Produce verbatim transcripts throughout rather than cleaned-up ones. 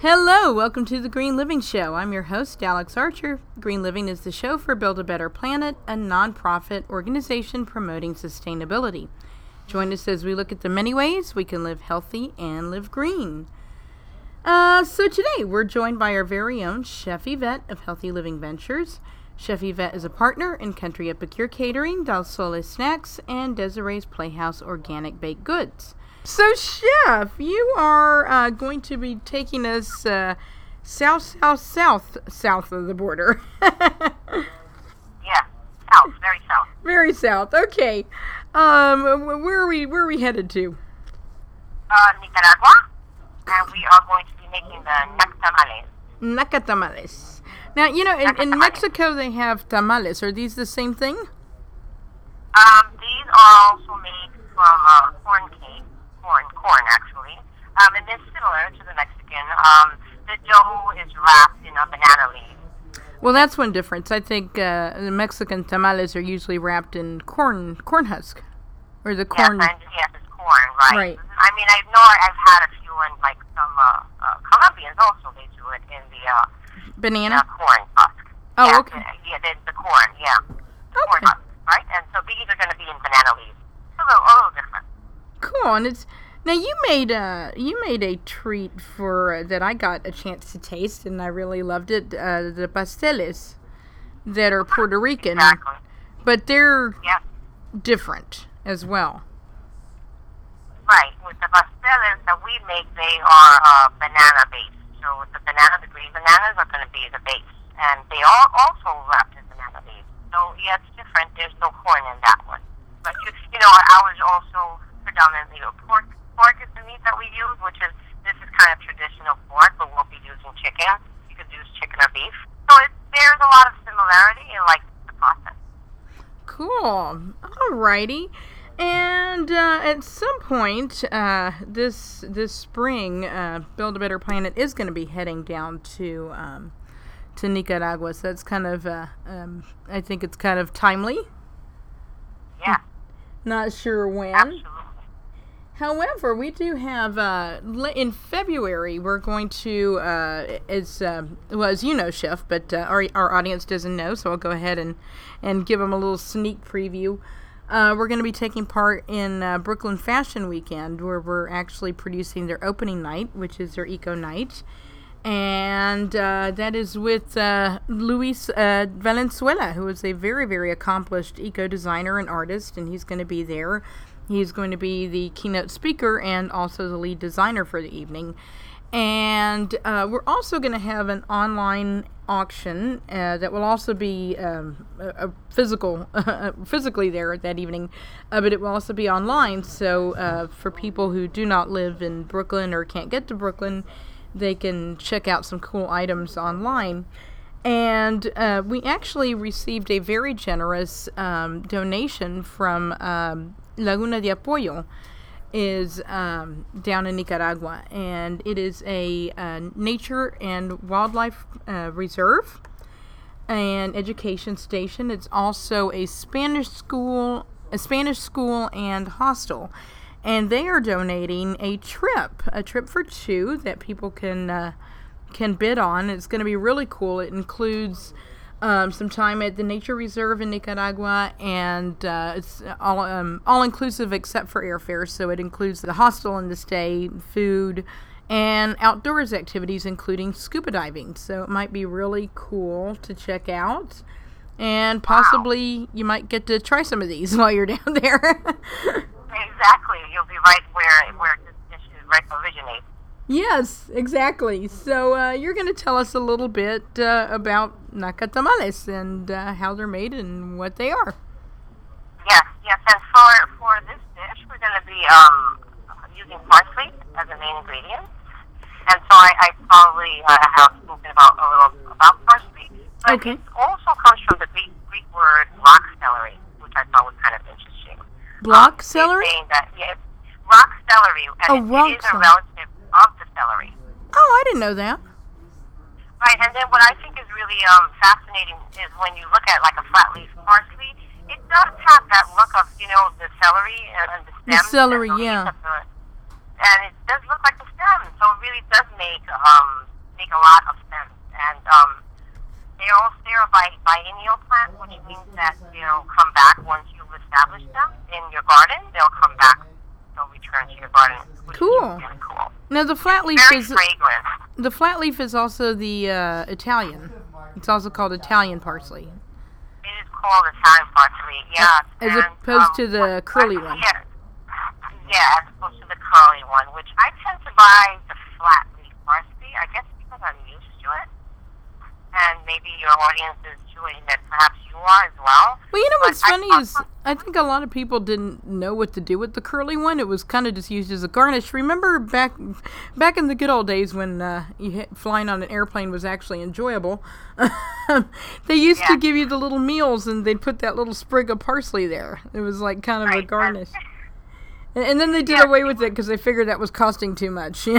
Hello, welcome to the Green Living Show. I'm your host, Alex Archer. Green Living is the show for Build a Better Planet, a nonprofit organization promoting sustainability. Join us as we look at the many ways we can live healthy and live green. Uh, so today we're joined by our very own Chef Yvette of Healthy Living Ventures. Chef Yvette is a partner in Country Epicure Catering, Del Sole Snacks, and Desiree's Playhouse Organic Baked Goods. So, Chef, you are uh, going to be taking us uh, south, south, south, south of the border. Yeah, south, very south. Very south. Okay. Um, where are we? Where are we headed to? Uh, Nicaragua, and we are going to be making the nactamales. Nacatamales. Now, you know, in, in Mexico they have tamales. Are these the same thing? Um, these are also made from uh, corn cake. Corn, corn actually, um, and they're similar to the Mexican. Um, the dough is wrapped in a banana leaf. Well, that's one difference. I think uh, the Mexican tamales are usually wrapped in corn, corn husk, or the corn. Yes, and, yes, it's corn, right? Right. I mean, I know I've had a few, and like some uh, uh, Colombians also, they do it in the uh, banana uh, corn husk. Oh, yeah, okay. The, yeah, the, the corn, yeah, Okay. corn husk, right? And so these are going to be in banana leaves. A little, a little different. Cool, and it's now you made a you made a treat for uh, that I got a chance to taste, and I really loved it. Uh, the pasteles that are Puerto Rican, Exactly. but they're Yeah. different as well. Right. With the pasteles that we make, they are uh, banana based. So with the banana, the green bananas are going to be the base, and they are also wrapped in banana leaves. So yeah, it's different. There's no corn in that one. But you, you know, ours also predominantly a pork. Pork is the meat that we use, which is, this is kind of traditional pork, but we'll be using chicken. You could use chicken or beef. So it, there's a lot of similarity in, like, the process. Cool. Alrighty. And uh, at some point uh, this this spring, uh, Build a Better Planet is going to be heading down to um, to Nicaragua. So that's kind of, uh, um, I think it's kind of timely. Yeah. Not sure when. Absolutely. However, we do have, uh, in February, we're going to, uh, as, uh, well, as you know, Chef, but uh, our, our audience doesn't know, so I'll go ahead and, and give them a little sneak preview. Uh, we're going to be taking part in uh, Brooklyn Fashion Weekend, where we're actually producing their opening night, which is their Eco Night. And uh, that is with uh, Luis uh, Valenzuela, who is a very, very accomplished eco designer and artist, and he's going to be there. He's going to be the keynote speaker and also the lead designer for the evening. And uh, we're also going to have an online auction uh, that will also be um, a, a physical, physically there that evening, uh, but it will also be online. So uh, for people who do not live in Brooklyn or can't get to Brooklyn, they can check out some cool items online. And uh, we actually received a very generous um, donation from um, Laguna de Apoyo, is um, down in Nicaragua, and it is a uh, nature and wildlife uh, reserve and education station. It's also a Spanish school, a Spanish school and hostel. And they are donating a trip, a trip for two that people can uh, can bid on. It's going to be really cool. It includes um, some time at the nature reserve in Nicaragua, and uh, it's all um, all inclusive except for airfare. So it includes the hostel and the stay, food, and outdoors activities, including scuba diving. So it might be really cool to check out, and possibly wow. you might get to try some of these while you're down there. Exactly. You'll be right where where this dish is right originates. Yes, exactly. So uh, you're going to tell us a little bit uh, about nacatamales and uh, how they're made and what they are. Yes, yes. And for for this dish, we're going to be um, using parsley as a main ingredient. And so I, I probably uh, have spoken about a little about parsley. But okay. It also comes from the Greek, Greek word rock celery, which I thought was kind of interesting. Block um, celery? Saying that, yeah, rock celery, and oh, it, rock it is celery. a relative of the celery. Oh, I didn't know that. Right, and then what I think is really um, fascinating is when you look at like a flat leaf parsley, it does have that look of, you know, the celery and the stems. The celery, and the yeah. the, and it does look like the stem, so it really does make um, biennial plant, which means that they'll come back once you've established them in your garden. They'll come back. They'll return to your garden, which Cool. is really cool. Now the flat leaf Very is fragrant. the flat leaf is also the uh, Italian. It's also called Italian parsley, It is called Italian parsley, yes. as and, opposed um, to the curly I- one. Yeah, yeah, as opposed to the curly one, which I tend to buy the flat leaf parsley, I guess because I'm used to it. And maybe your audience is too, and that perhaps you are as well. Well, you know But what's I funny thought- is I think a lot of people didn't know what to do with the curly one. It was kind of just used as a garnish. Remember back back in the good old days when uh, you hit, flying on an airplane was actually enjoyable? They used to Yeah. give you the little meals and they'd put that little sprig of parsley there. It was like kind of a Right, garnish. And, and then they did Yeah. away with it because they figured that was costing too much. funny.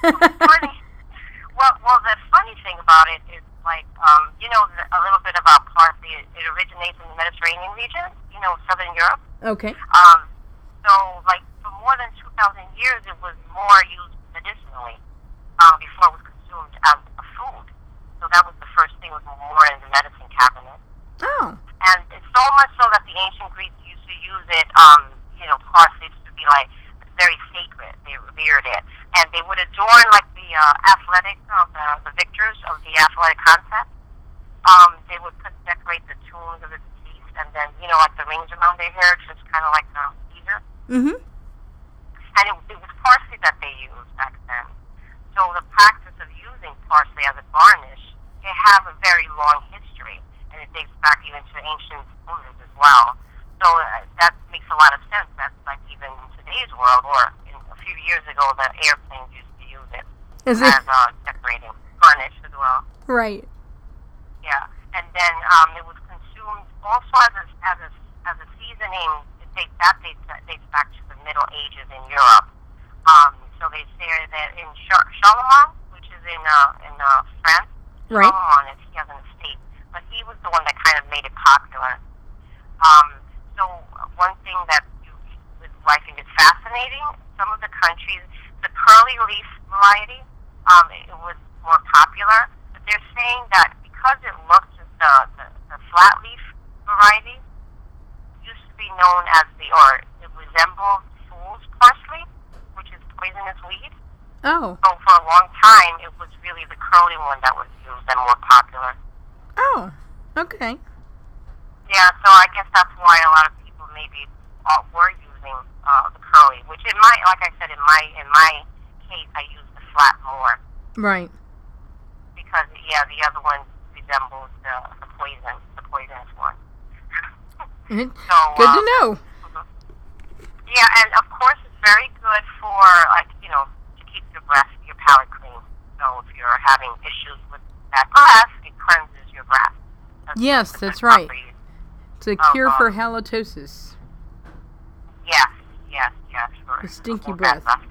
Well, well, the funny thing about it is, like, um, you know, the, a little bit about parsley. It, it originates in the Mediterranean region, you know, southern Europe. Okay. Um, so, like, for more than two thousand years, it was more used medicinally um, before it was consumed as a food. So that was the first thing, was more in the medicine cabinet. Oh. And it's so much so that the ancient Greeks used to use it, um, you know, parsley to be, like, very sacred. They revered it. And they would adorn, like, the uh, athletic, uh, the, the victors of the athletic contest. Um, they would put, decorate the tombs of the deceased, and then, you know, like the rings around their hair, just kind of like the Caesar. Mm-hmm. And it, it was parsley that they used back then. So the practice of using parsley as a garnish, they have a very long history, and it dates back even to ancient Romans as well. So uh, that makes a lot of sense. That's like even in today's world, or in a few years ago, the airplanes used to use it Is it as uh, decorating garnish as well. right? Yeah, and then um, it was consumed also as a as a as a seasoning. It dates that dates, dates back to the Middle Ages in Europe. Um, so they say that in Char- Charlemagne, which is in uh, in uh, France, Right. Charlemagne, is he has an estate, but he was the one that kind of made it popular. Um, so one thing that you, I think is fascinating, some of the countries, the curly leaf variety, um, it was more popular, but they're saying that because it looks as the, the, the flat leaf variety used to be known as the, or it resembled fool's parsley, which is poisonous weed. Oh. So for a long time, it was really the curly one that was used and more popular. Oh. Okay. Yeah, so I guess that's why a lot of people maybe uh, were using uh, the curly, which in my, like I said, in my in my case, I use the flat more Right. because yeah, the other one resembles the, the poison, the poisonous one. Mhm. So Good uh, to know. mhm. Yeah, and of course, it's very good for like you know to keep your breath, your palate clean. So if you're having issues with bad breath, it cleanses your breath. That's Yes, a that's good right. property. It's a Oh, cure uh, for halitosis. Yes, yes, yes. For The stinky for bad breath.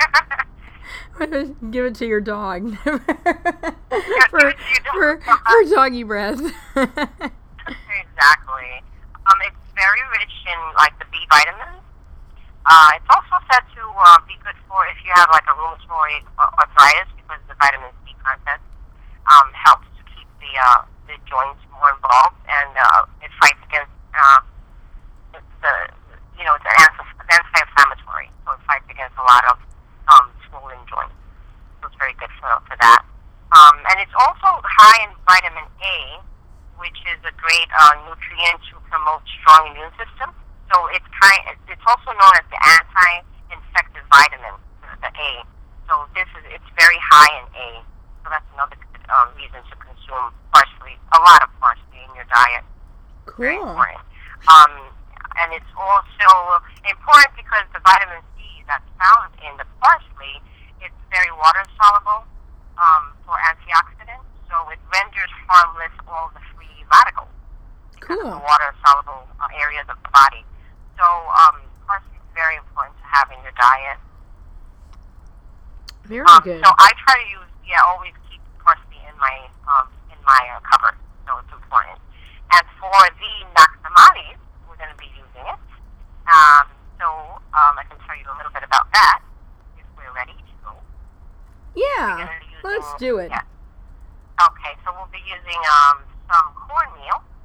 Give it to your dog. for, for, for doggy breath. Exactly. Um, it's very rich in like the B vitamins. Uh, it's also said to uh, be good for if you have like a rheumatoid arthritis because the vitamin C content um, helps to keep the uh, the joints more involved, and uh, it fights against uh, the, the you know it's an anti- anti-inflammatory, so it fights against a lot of um, swollen joints. So it's very good for for that. Um, and it's also high in vitamin A, which is a great uh, nutrient to promote strong immune system. So it's kind. It's also known as the anti-infective vitamin, the A. So this is it's very high in A. So that's another good um, reason to consume parsley, a lot of parsley in your diet. Very Cool. important. Um, and it's also important because the vitamin C that's found in the parsley, it's very water soluble um, for antioxidants. So it renders harmless all the free radicals because Cool. of the water soluble uh, areas of the body. So um, parsley is very important to have in your diet. Very Um, good. so I try to use, yeah, always keep parsley in my um, in my uh, cupboard. So it's important. And for the nactamales, we're going to be using it. Um, so um, I can tell you a little bit about that if we're ready to go. Yeah. We're gonna be Let's using- do it. Yeah. Okay, so we'll be using um, some cornmeal.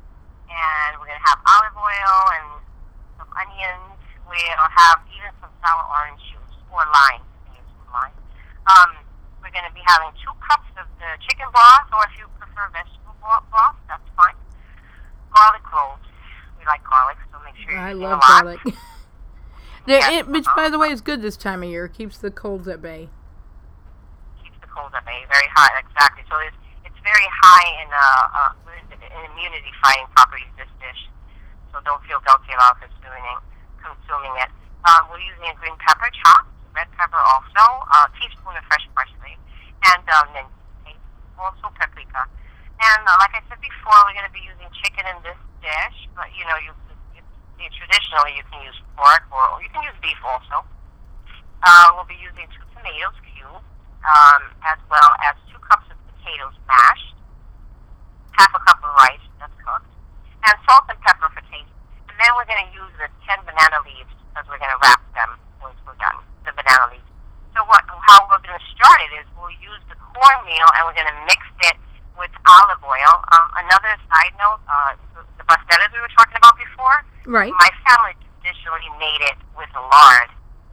going to have olive oil and some onions. We'll have even some sour orange juice or lime. Use some lime. Um, we're going to be having two cups of the chicken broth, or if you prefer vegetable broth, that's fine. Garlic cloves. We like garlic, so make sure I you're love a lot. garlic. There, Yes, it, which, uh-huh. by the way, is good this time of year. Keeps the colds at bay. Keeps the cold at bay. Very high, exactly. So it's, it's very high in, uh, uh, in immunity-fighting properties, this dish. So don't feel guilty about consuming, consuming it. Um, we're using a green pepper chopped, red pepper also, a teaspoon of fresh parsley, and um, mint paste, also paprika. And uh, like I said before, we're going to be using chicken in this dish, but you know, you, you, you traditionally you can use pork or, or you can use beef also. Uh, we'll be using two tomatoes cubed, um, as well as two cups of potatoes mashed, half a cup of rice that's cooked, and salt and pepper for taste. And then we're going to use the ten banana leaves because we're going to wrap them once we're done, the banana leaves. So what, how we're going to start it is we'll use the cornmeal and we're going to mix it with olive oil. Um, another side note, uh, the pastelas we were talking about before, Right. my family traditionally made it with lard.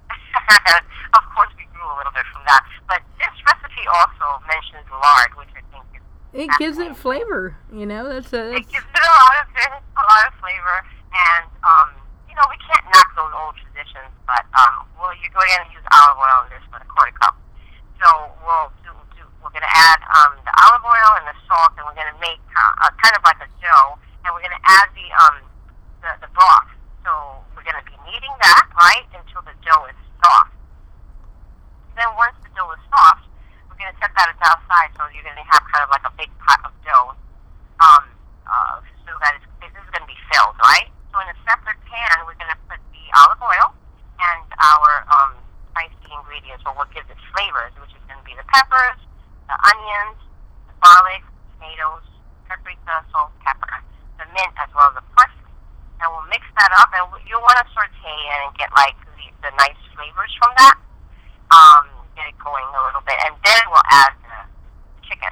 Of course, we grew a little bit from that. But this recipe also mentions lard, which I think is It gives it flavor. You know, that's a. it That's, gives it a lot of a lot of flavor, and um, you know, we can't knock those old traditions, but um, well, you're going to use olive oil in this for the quarter cup. So we'll do, do we're going to add um, the olive oil and the salt, and we're going to make uh, a, kind of like a dough, and we're going to add the um the, the broth. So we're going to be kneading that right until the dough is soft. Then once the dough is soft, we're going to set that aside, so you're going to have kind of like a big pot of dough. Um, uh, so that it's, this is going to be filled, right? So in a separate pan, we're going to put the olive oil and our um, spicy ingredients, or what gives it flavors, which is going to be the peppers, the onions, the garlic, tomatoes, paprika, salt, pepper, the mint, as well as the parsley. And we'll mix that up, and you'll want to saute it and get like the, the nice flavors from that. Um, get it going a little bit, and then we'll add the chicken,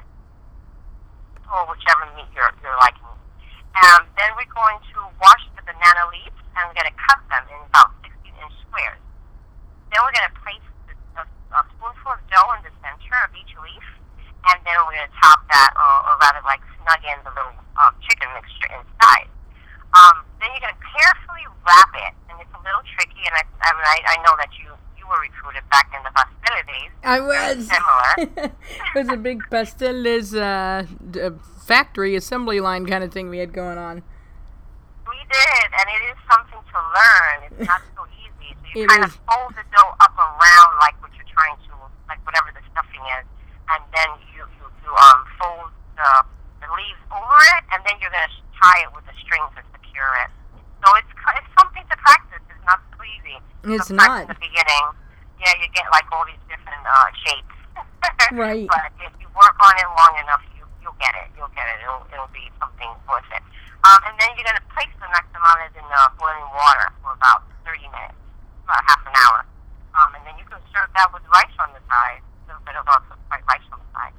or whichever meat you're, you're liking. Um, then we're going to wash the banana leaves, and we're going to cut them in about sixteen inch squares. Then we're going to place the, a, a spoonful of dough in the center of each leaf, and then we're going to top that, or, or rather like snug in the little um, chicken mixture inside. Um, then you're going to carefully wrap it, and it's a little tricky, and I, I, mean, I, I know that you you were recruited back in the pastela days. I was. Similar. It was a big pastelas uh, d- uh, factory assembly line kind of thing we had going on. We did, and it is something to learn. It's not so easy. So you It kind is. of fold the dough up around like what you're trying to, like whatever the stuffing is, and then you, you, you um fold the, the leaves over it, and then you're going to tie it with a string to secure it. So it's it's something to practice. It's not so easy. It's Sometimes not. in the beginning, yeah, you get like all these different uh, shapes. Right. But if you work on it long enough, you you'll get it. You'll get it. It'll it'll be something worth it. Um, and then you're gonna place the nactamales in uh, boiling water for about thirty minutes, about half an hour. Um, and then you can serve that with rice on the side, a little bit of uh, fried rice on the side.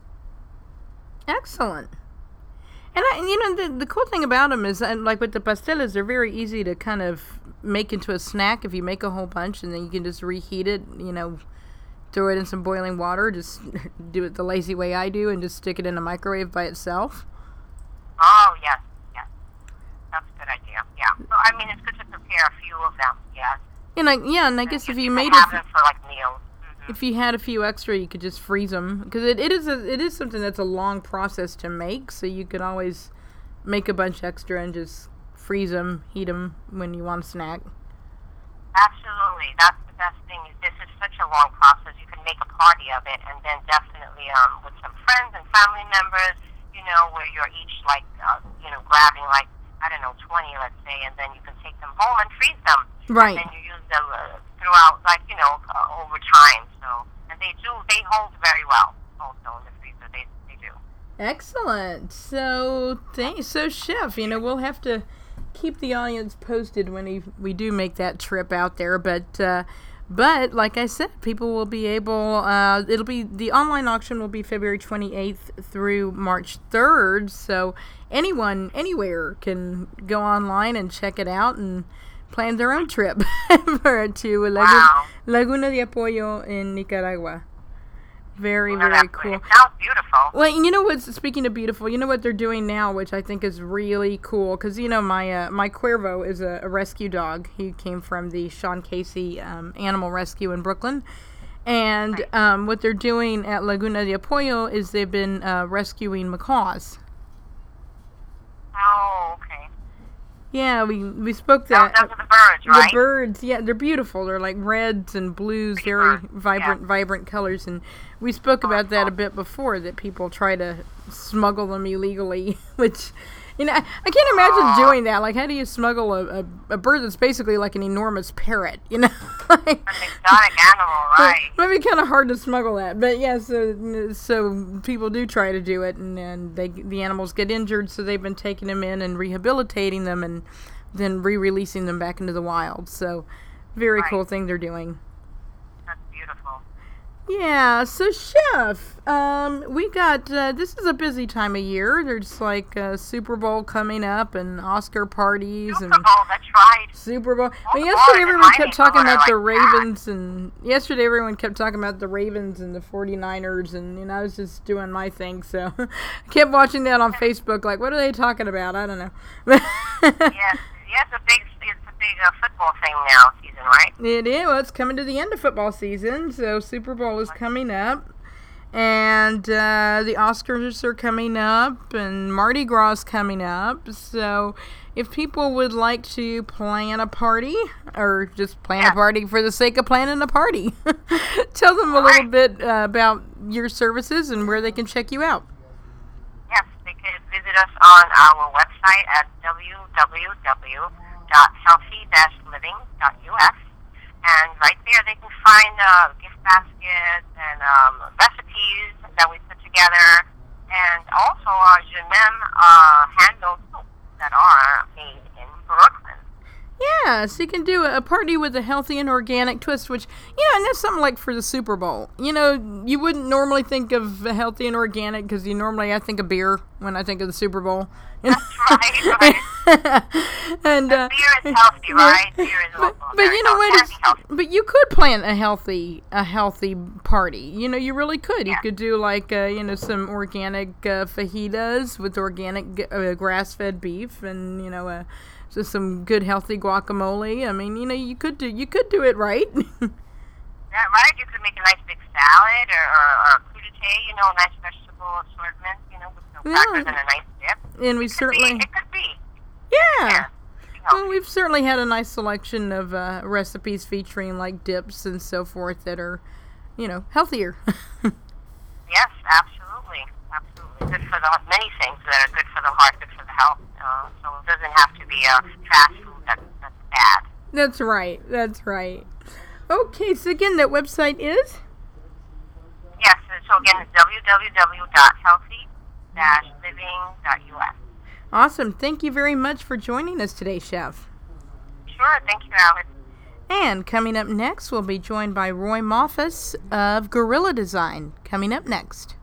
Excellent. And I, you know, the the cool thing about them is, uh, like with the pastelas, they're very easy to kind of make into a snack if you make a whole bunch, and then you can just reheat it. You know, throw it in some boiling water. Just do it the lazy way I do, and just stick it in the microwave by itself. Oh yes, yes, that's a good idea. Yeah. So I mean, it's good to prepare a few of them. Yes. And I yeah, and I guess if you can made have it, them for like meals. Mm-hmm. if you had a few extra, you could just freeze them, because it, it is a, it is something that's a long process to make. So you could always make a bunch extra and just freeze them, heat them when you want a snack. Absolutely. That's the best thing. Is this is such a long process. You can make a party of it, and then definitely um, with some friends and family members, you know, where you're each like, uh, you know, grabbing like, I don't know, twenty, let's say, and then you can take them home and freeze them. Right. And then you use them uh, throughout, like, you know, uh, over time. So, and they do, they hold very well also in the freezer. They, they do. Excellent. So, thanks. So, Chef, you know, we'll have to keep the audience posted when we, we do make that trip out there. But uh, But like I said, people will be able. Uh, it'll be the online auction will be February twenty-eighth through March third. So anyone, anywhere, can go online and check it out and plan their own trip for, to Laguna, Wow. Laguna de Apoyo in Nicaragua. Very, Oh, very that's cool. great. It sounds beautiful. Well, you know what's, speaking of beautiful, you know what they're doing now, which I think is really cool, because, you know, my uh, my Cuervo is a, a rescue dog. He came from the Sean Casey um, Animal Rescue in Brooklyn. And um, what they're doing at Laguna de Apoyo is they've been uh, rescuing macaws. Oh, okay. Yeah, we, we spoke Those, that. those are the birds, right? The birds, yeah, they're beautiful. They're like reds and blues, Pretty very birds, vibrant, yeah. vibrant colors. And we spoke about that a bit before, that people try to smuggle them illegally, which, you know, I, I can't imagine Aw. doing that. Like, how do you smuggle a, a, a bird that's basically like an enormous parrot, you know? Like, An exotic animal, right? maybe kind of hard to smuggle that, but yeah. So, so people do try to do it, and, and they the animals get injured, so they've been taking them in and rehabilitating them, and then re-releasing them back into the wild. So, very Right. cool thing they're doing. That's beautiful. Yeah. So, Chef, um, we got uh, this is a busy time of year. There's like uh, Super Bowl coming up and Oscar parties Super and. Bowl, that's right. Super Bowl. All But the yesterday boys in everyone my kept talking neighborhood about are the like that. Ravens, and yesterday everyone kept talking about the Ravens and the forty-niners, and you know, I was just doing my thing, so I kept watching that on Facebook, like, what are they talking about? I don't know. Yes, yes, a big, it's a big uh, football thing now, season, right? It is. Well, it's coming to the end of football season, so Super Bowl is coming up. And uh, the Oscars are coming up, and Mardi Gras is coming up. So if people would like to plan a party, or just plan Yeah. a party for the sake of planning a party, tell them a little Right. bit uh, about your services and where they can check you out. Yes, they can visit us on our website at w w w dot healthy dash living dot u s. And right there they can find uh, gift baskets and um, recipes that we put together, and also our Je M'aime uh, hand-built soups that are made in Brooklyn. Yeah, so you can do a party with a healthy and organic twist, which, you know, and that's something like for the Super Bowl. You know, you wouldn't normally think of healthy and organic because you normally, I think of beer when I think of the Super Bowl. That's right, right. and uh, Beer is healthy, right? Beer is but, also but very you know what? healthy, It's, healthy. but you could plan a healthy a healthy party. You know, you really could. You Yeah. could do like uh, you know, some organic uh, fajitas with organic g- uh, grass fed beef, and you know, uh, just some good healthy guacamole. I mean, you know, you could do you could do it right. Yeah, right. You could make a nice big salad or, or, or a crudité, you know, a nice vegetable assortment, you know, with some Yeah. crackers and a nice dip. and we Could be, certainly, it could be. yeah. Yeah. Be Well, healthy. we've certainly had a nice selection of uh, recipes featuring like dips and so forth that are, you know, healthier. Yes, absolutely. Absolutely. Good for the many things that are good for the heart, good for the health. Uh, so it doesn't have to be a fast food that, that's bad. That's right. That's right. Okay, so again, that website is? Yes, so again, it's w w w dot healthy dash living dot u s. Awesome. Thank you very much for joining us today, Chef. Sure, thank you, Alex. And coming up next, we'll be joined by Roy Moffus of Gorilla Design. Coming up next.